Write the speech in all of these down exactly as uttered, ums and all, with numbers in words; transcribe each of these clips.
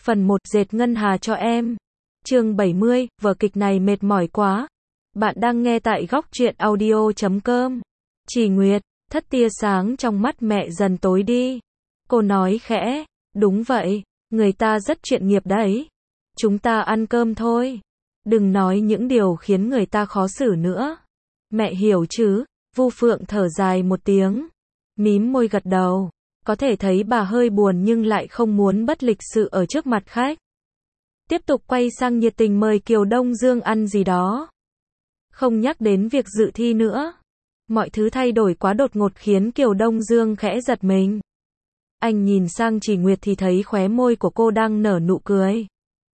Phần một, dệt ngân hà cho em. Chương bảy mươi, vở kịch này mệt mỏi quá. Bạn đang nghe tại góc truyện audio chấm com. Chỉ Nguyệt, thất tia sáng trong mắt mẹ dần tối đi. Cô nói khẽ, đúng vậy, người ta rất chuyên nghiệp đấy. Chúng ta ăn cơm thôi. Đừng nói những điều khiến người ta khó xử nữa. Mẹ hiểu chứ? Vu Phượng thở dài một tiếng. Mím môi gật đầu. Có thể thấy bà hơi buồn nhưng lại không muốn bất lịch sự ở trước mặt khách. Tiếp tục quay sang nhiệt tình mời Kiều Đông Dương ăn gì đó. Không nhắc đến việc dự thi nữa. Mọi thứ thay đổi quá đột ngột khiến Kiều Đông Dương khẽ giật mình. Anh nhìn sang Chỉ Nguyệt thì thấy khóe môi của cô đang nở nụ cười.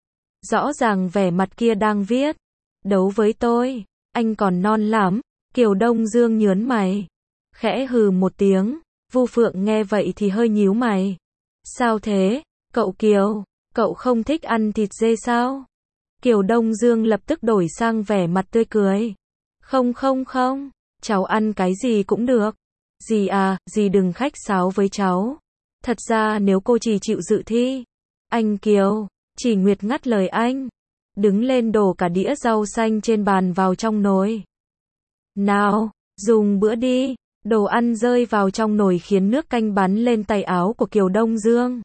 Rõ ràng vẻ mặt kia đang viết, đấu với tôi, anh còn non lắm. Kiều Đông Dương nhớn mày, khẽ hừ một tiếng. Vu Phượng nghe vậy thì hơi nhíu mày. Sao thế, cậu Kiều, cậu không thích ăn thịt dê sao? Kiều Đông Dương lập tức đổi sang vẻ mặt tươi cười. Không không không, cháu ăn cái gì cũng được. Dì à, dì đừng khách sáo với cháu. Thật ra nếu cô chỉ chịu dự thi. Anh Kiều, Chỉ Nguyệt ngắt lời anh. Đứng lên đổ cả đĩa rau xanh trên bàn vào trong nồi. Nào, dùng bữa đi. Đồ ăn rơi vào trong nồi khiến nước canh bắn lên tay áo của Kiều Đông Dương.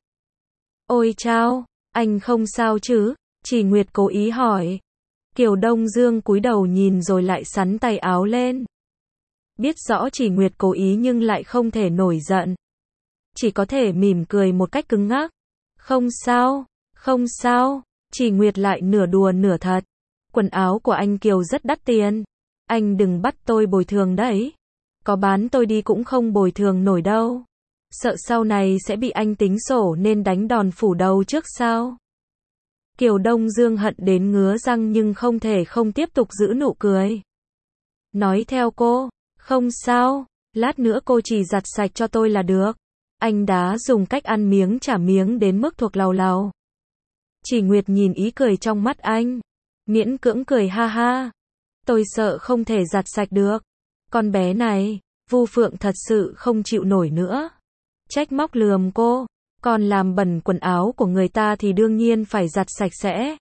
Ôi chao, anh không sao chứ? Chỉ Nguyệt cố ý hỏi. Kiều Đông Dương cúi đầu nhìn rồi lại xắn tay áo lên. Biết rõ Chỉ Nguyệt cố ý nhưng lại không thể nổi giận. Chỉ có thể mỉm cười một cách cứng ngắc. Không sao, không sao. Chỉ Nguyệt lại nửa đùa nửa thật. Quần áo của anh Kiều rất đắt tiền. Anh đừng bắt tôi bồi thường đấy. Có bán tôi đi cũng không bồi thường nổi đâu. Sợ sau này sẽ bị anh tính sổ nên đánh đòn phủ đầu trước sao? Kiều Đông Dương hận đến ngứa răng nhưng không thể không tiếp tục giữ nụ cười. Nói theo cô, không sao, lát nữa cô chỉ giặt sạch cho tôi là được. Anh đã dùng cách ăn miếng trả miếng đến mức thuộc lầu lầu. Chỉ Nguyệt nhìn ý cười trong mắt anh. Miễn cưỡng cười ha ha. Tôi sợ không thể giặt sạch được. Con bé này, Vu Phượng thật sự không chịu nổi nữa. Trách móc lườm cô, còn làm bẩn quần áo của người ta thì đương nhiên phải giặt sạch sẽ.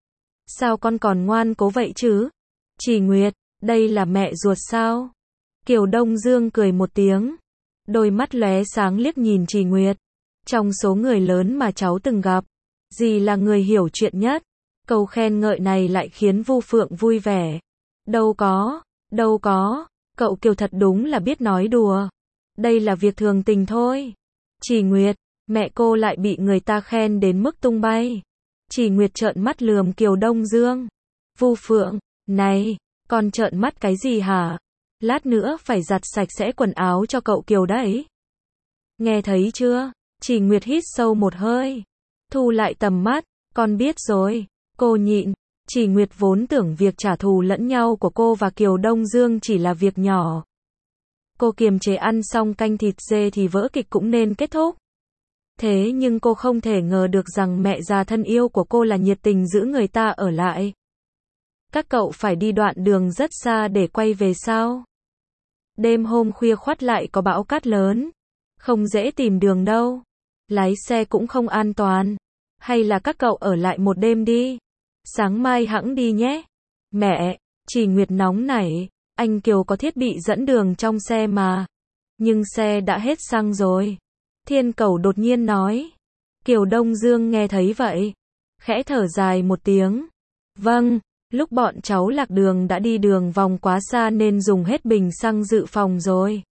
Sao con còn ngoan cố vậy chứ? Chỉ Nguyệt, đây là mẹ ruột sao? Kiều Đông Dương cười một tiếng. Đôi mắt lóe sáng liếc nhìn Chỉ Nguyệt. Trong số người lớn mà cháu từng gặp, dì là người hiểu chuyện nhất. Câu khen ngợi này lại khiến Vu Phượng vui vẻ. Đâu có, đâu có. Cậu Kiều thật đúng là biết nói đùa. Đây là việc thường tình thôi. Chỉ Nguyệt, mẹ cô lại bị người ta khen đến mức tung bay. Chỉ Nguyệt trợn mắt lườm Kiều Đông Dương. Vu Phượng, này, con trợn mắt cái gì hả? Lát nữa phải giặt sạch sẽ quần áo cho cậu Kiều đấy. Nghe thấy chưa? Chỉ Nguyệt hít sâu một hơi. Thu lại tầm mắt, con biết rồi. Cô nhịn. Chỉ Nguyệt vốn tưởng việc trả thù lẫn nhau của cô và Kiều Đông Dương chỉ là việc nhỏ. Cô kiềm chế ăn xong canh thịt dê thì vở kịch cũng nên kết thúc. Thế nhưng cô không thể ngờ được rằng mẹ già thân yêu của cô là nhiệt tình giữ người ta ở lại. Các cậu phải đi đoạn đường rất xa để quay về sao? Đêm hôm khuya khoắt lại có bão cát lớn. Không dễ tìm đường đâu. Lái xe cũng không an toàn. Hay là các cậu ở lại một đêm đi. Sáng mai hẵng đi nhé. Mẹ, Chỉ Nguyệt nóng nảy. Anh Kiều có thiết bị dẫn đường trong xe mà. Nhưng xe đã hết xăng rồi. Thiên Cẩu đột nhiên nói. Kiều Đông Dương nghe thấy vậy. Khẽ thở dài một tiếng. Vâng, lúc bọn cháu lạc đường đã đi đường vòng quá xa nên dùng hết bình xăng dự phòng rồi.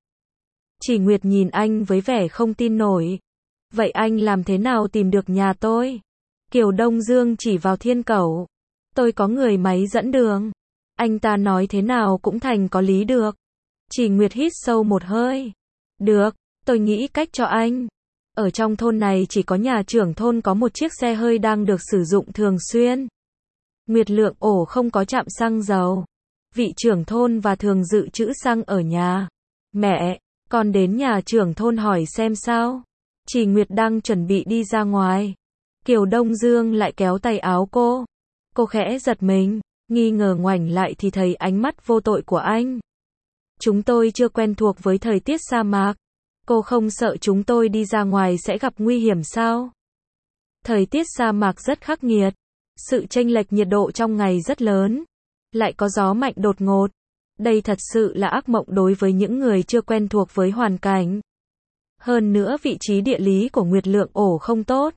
Chỉ Nguyệt nhìn anh với vẻ không tin nổi. Vậy anh làm thế nào tìm được nhà tôi? Kiều Đông Dương chỉ vào Thiên Cẩu. Tôi có người máy dẫn đường. Anh ta nói thế nào cũng thành có lý được. Chỉ Nguyệt hít sâu một hơi. Được, tôi nghĩ cách cho anh. Ở trong thôn này chỉ có nhà trưởng thôn có một chiếc xe hơi đang được sử dụng thường xuyên. Nguyệt Lượng ổ không có trạm xăng dầu. Vị trưởng thôn và thường dự trữ xăng ở nhà. Mẹ, con đến nhà trưởng thôn hỏi xem sao. Chỉ Nguyệt đang chuẩn bị đi ra ngoài. Kiều Đông Dương lại kéo tay áo cô. Cô khẽ giật mình, nghi ngờ ngoảnh lại thì thấy ánh mắt vô tội của anh. Chúng tôi chưa quen thuộc với thời tiết sa mạc. Cô không sợ chúng tôi đi ra ngoài sẽ gặp nguy hiểm sao? Thời tiết sa mạc rất khắc nghiệt. Sự chênh lệch nhiệt độ trong ngày rất lớn. Lại có gió mạnh đột ngột. Đây thật sự là ác mộng đối với những người chưa quen thuộc với hoàn cảnh. Hơn nữa vị trí địa lý của Nguyệt Lượng Ổ không tốt.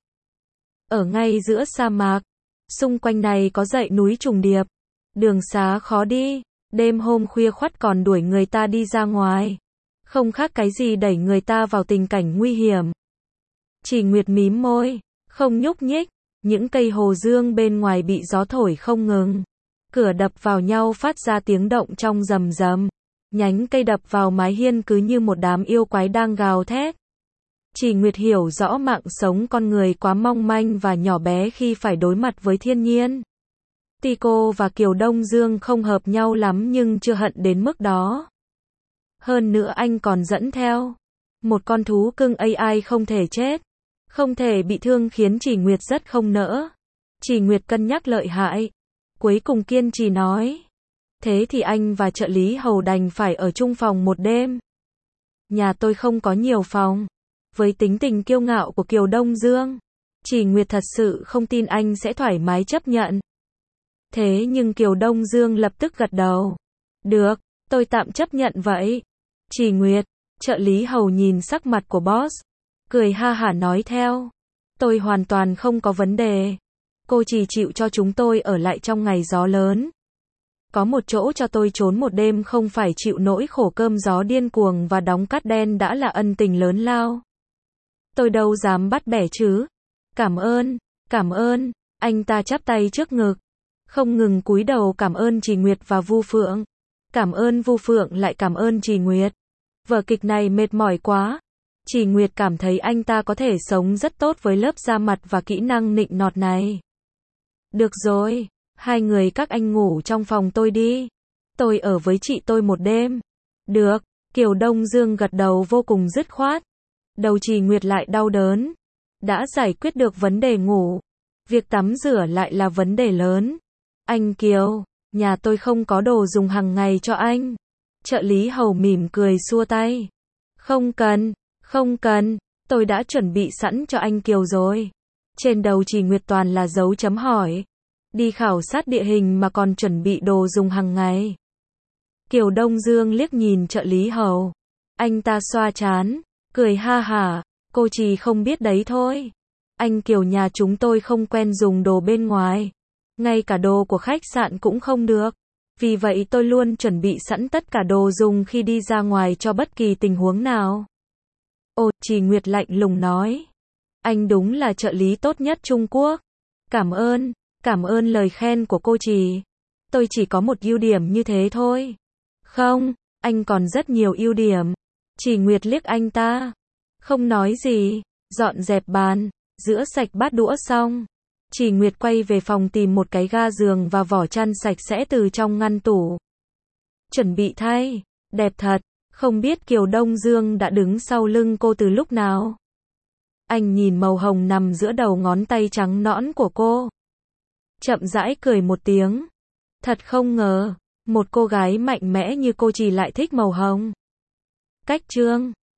Ở ngay giữa sa mạc. Xung quanh này có dãy núi trùng điệp. Đường xá khó đi. Đêm hôm khuya khoắt còn đuổi người ta đi ra ngoài. Không khác cái gì đẩy người ta vào tình cảnh nguy hiểm. Chỉ Nguyệt mím môi. Không nhúc nhích. Những cây hồ dương bên ngoài bị gió thổi không ngừng. Cửa đập vào nhau phát ra tiếng động trong rầm rầm. Nhánh cây đập vào mái hiên cứ như một đám yêu quái đang gào thét. Chỉ Nguyệt hiểu rõ mạng sống con người quá mong manh và nhỏ bé khi phải đối mặt với thiên nhiên. Tuy cô và Kiều Đông Dương không hợp nhau lắm nhưng chưa hận đến mức đó. Hơn nữa anh còn dẫn theo một con thú cưng a i không thể chết, không thể bị thương khiến Chỉ Nguyệt rất không nỡ. Chỉ Nguyệt cân nhắc lợi hại. Cuối cùng kiên trì nói. Thế thì anh và trợ lý hầu đành phải ở chung phòng một đêm. Nhà tôi không có nhiều phòng. Với tính tình kiêu ngạo của Kiều Đông Dương, Chỉ Nguyệt thật sự không tin anh sẽ thoải mái chấp nhận. Thế nhưng Kiều Đông Dương lập tức gật đầu. Được, tôi tạm chấp nhận vậy. Chỉ Nguyệt, trợ lý hầu nhìn sắc mặt của boss, cười ha hả nói theo. Tôi hoàn toàn không có vấn đề. Cô chỉ chịu cho chúng tôi ở lại trong ngày gió lớn. Có một chỗ cho tôi trốn một đêm không phải chịu nỗi khổ cơm gió điên cuồng và đóng cát đen đã là ân tình lớn lao. Tôi đâu dám bắt bẻ chứ. Cảm ơn, cảm ơn. Anh ta chắp tay trước ngực. Không ngừng cúi đầu cảm ơn Chỉ Nguyệt và Vu Phượng. Cảm ơn Vu Phượng lại cảm ơn Chỉ Nguyệt. Vở kịch này mệt mỏi quá. Chỉ Nguyệt cảm thấy anh ta có thể sống rất tốt với lớp da mặt và kỹ năng nịnh nọt này. Được rồi, hai người các anh ngủ trong phòng tôi đi. Tôi ở với chị tôi một đêm. Được, Kiều Đông Dương gật đầu vô cùng dứt khoát. Đầu Chỉ Nguyệt lại đau đớn. Đã giải quyết được vấn đề ngủ. Việc tắm rửa lại là vấn đề lớn. Anh Kiều, nhà tôi không có đồ dùng hàng ngày cho anh. Trợ lý hầu mỉm cười xua tay. Không cần, không cần, tôi đã chuẩn bị sẵn cho anh Kiều rồi. Trên đầu Chỉ Nguyệt toàn là dấu chấm hỏi. Đi khảo sát địa hình mà còn chuẩn bị đồ dùng hàng ngày. Kiều Đông Dương liếc nhìn trợ lý hầu. Anh ta xoa trán, cười ha hả, cô chỉ không biết đấy thôi. Anh Kiều nhà chúng tôi không quen dùng đồ bên ngoài. Ngay cả đồ của khách sạn cũng không được. Vì vậy tôi luôn chuẩn bị sẵn tất cả đồ dùng khi đi ra ngoài cho bất kỳ tình huống nào. Ồ, Chỉ Nguyệt lạnh lùng nói. Anh đúng là trợ lý tốt nhất Trung Quốc. Cảm ơn, cảm ơn lời khen của cô Chỉ. Tôi chỉ có một ưu điểm như thế thôi. Không, anh còn rất nhiều ưu điểm. Chỉ Nguyệt liếc anh ta. Không nói gì, dọn dẹp bàn, rửa sạch bát đũa xong. Chỉ Nguyệt quay về phòng tìm một cái ga giường và vỏ chăn sạch sẽ từ trong ngăn tủ. Chuẩn bị thay, đẹp thật, không biết Kiều Đông Dương đã đứng sau lưng cô từ lúc nào. Anh nhìn màu hồng nằm giữa đầu ngón tay trắng nõn của cô. Chậm rãi cười một tiếng. Thật không ngờ, một cô gái mạnh mẽ như cô Chỉ lại thích màu hồng. Cách chương